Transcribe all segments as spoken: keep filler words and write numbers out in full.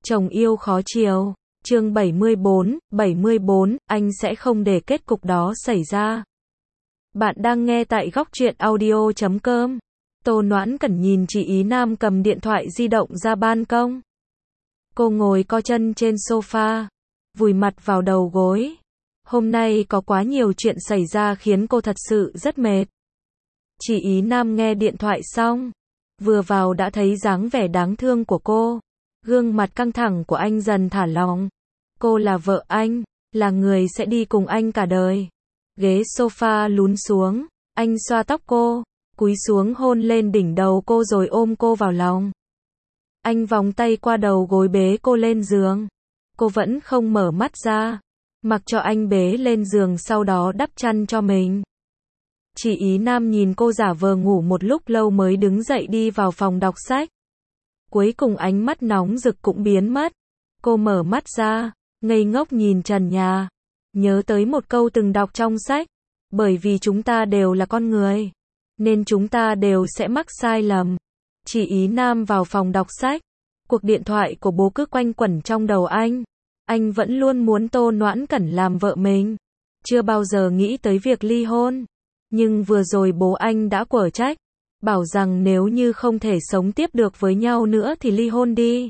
Chồng yêu khó chiều. Chương bảy mươi bốn, bảy mươi bốn, anh sẽ không để kết cục đó xảy ra. Bạn đang nghe tại góc truyện audio chấm com. Tô Noãn Cẩn nhìn chị Ý Nam cầm điện thoại di động ra ban công. Cô ngồi co chân trên sofa, vùi mặt vào đầu gối. Hôm nay có quá nhiều chuyện xảy ra khiến cô thật sự rất mệt. Chị Ý Nam nghe điện thoại xong, vừa vào đã thấy dáng vẻ đáng thương của cô. Gương mặt căng thẳng của anh dần thả lỏng. Cô là vợ anh, là người sẽ đi cùng anh cả đời. Ghế sofa lún xuống, anh xoa tóc cô, cúi xuống hôn lên đỉnh đầu cô rồi ôm cô vào lòng. Anh vòng tay qua đầu gối bế cô lên giường. Cô vẫn không mở mắt ra, mặc cho anh bế lên giường sau đó đắp chăn cho mình. Chị Ý Nam nhìn cô giả vờ ngủ một lúc lâu mới đứng dậy đi vào phòng đọc sách. Cuối cùng ánh mắt nóng rực cũng biến mất. Cô mở mắt ra, ngây ngốc nhìn trần nhà. Nhớ tới một câu từng đọc trong sách. Bởi vì chúng ta đều là con người, nên chúng ta đều sẽ mắc sai lầm. Chị Ý Nam vào phòng đọc sách. Cuộc điện thoại của bố cứ quanh quẩn trong đầu anh. Anh vẫn luôn muốn Tô Noãn Cẩn làm vợ mình. Chưa bao giờ nghĩ tới việc ly hôn. Nhưng vừa rồi bố anh đã quở trách. Bảo rằng nếu như không thể sống tiếp được với nhau nữa thì ly hôn đi.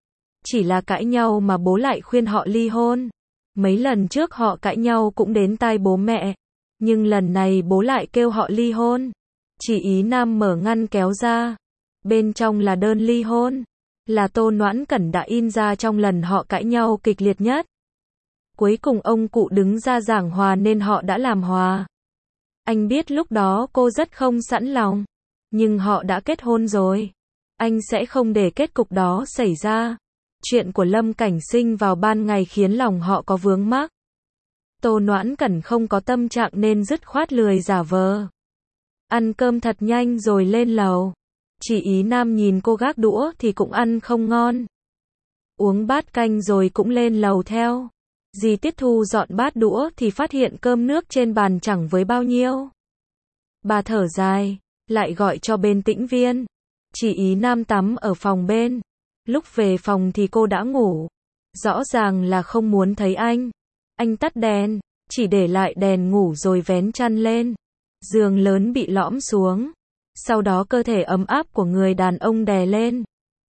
Chỉ là cãi nhau mà bố lại khuyên họ ly hôn. Mấy lần trước họ cãi nhau cũng đến tai bố mẹ. Nhưng lần này bố lại kêu họ ly hôn. Chị Ý Nam mở ngăn kéo ra. Bên trong là đơn ly hôn. Là Tô Noãn Cẩn đã in ra trong lần họ cãi nhau kịch liệt nhất. Cuối cùng ông cụ đứng ra giảng hòa nên họ đã làm hòa. Anh biết lúc đó cô rất không sẵn lòng. Nhưng họ đã kết hôn rồi. Anh sẽ không để kết cục đó xảy ra. Chuyện của Lâm Cảnh Sinh vào ban ngày khiến lòng họ có vướng mắc. Tô Noãn Cẩn không có tâm trạng nên dứt khoát lười giả vờ. Ăn cơm thật nhanh rồi lên lầu. Chị Ý Nam nhìn cô gác đũa thì cũng ăn không ngon. Uống bát canh rồi cũng lên lầu theo. Dì Tiết Thu dọn bát đũa thì phát hiện cơm nước trên bàn chẳng với bao nhiêu. Bà thở dài, lại gọi cho bên tĩnh viên. Chị Ý Nam tắm ở phòng bên. Lúc về phòng thì cô đã ngủ. Rõ ràng là không muốn thấy anh. Anh tắt đèn, chỉ để lại đèn ngủ rồi vén chăn lên. Giường lớn bị lõm xuống. Sau đó cơ thể ấm áp của người đàn ông đè lên.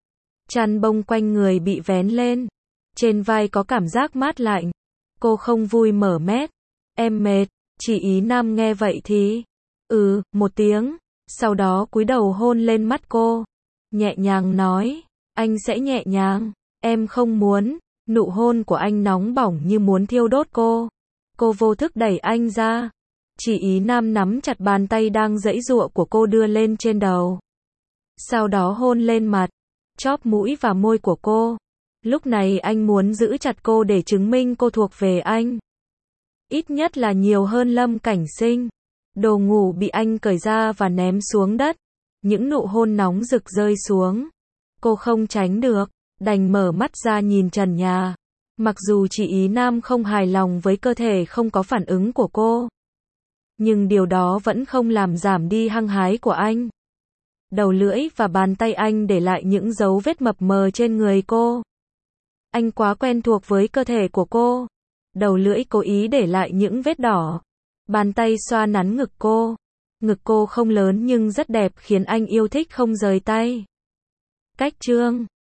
Chăn bông quanh người bị vén lên. Trên vai có cảm giác mát lạnh. Cô không vui mở mét. Em mệt. Chị Ý Nam nghe vậy thì ừ, một tiếng. Sau đó cúi đầu hôn lên mắt cô. Nhẹ nhàng nói. Anh sẽ nhẹ nhàng. Em không muốn. Nụ hôn của anh nóng bỏng như muốn thiêu đốt cô. Cô vô thức đẩy anh ra. Chị Ý Nam nắm chặt bàn tay đang giãy giụa của cô đưa lên trên đầu. Sau đó hôn lên mặt, chóp mũi và môi của cô. Lúc này anh muốn giữ chặt cô để chứng minh cô thuộc về anh. Ít nhất là nhiều hơn Lâm Cảnh Sinh. Đồ ngủ bị anh cởi ra và ném xuống đất. Những nụ hôn nóng rực rơi xuống. Cô không tránh được, đành mở mắt ra nhìn trần nhà. Mặc dù chị Ý Nam không hài lòng với cơ thể không có phản ứng của cô. Nhưng điều đó vẫn không làm giảm đi hăng hái của anh. Đầu lưỡi và bàn tay anh để lại những dấu vết mập mờ trên người cô. Anh quá quen thuộc với cơ thể của cô. Đầu lưỡi cố ý để lại những vết đỏ. Bàn tay xoa nắn ngực cô. Ngực cô không lớn nhưng rất đẹp khiến anh yêu thích không rời tay. Cách chương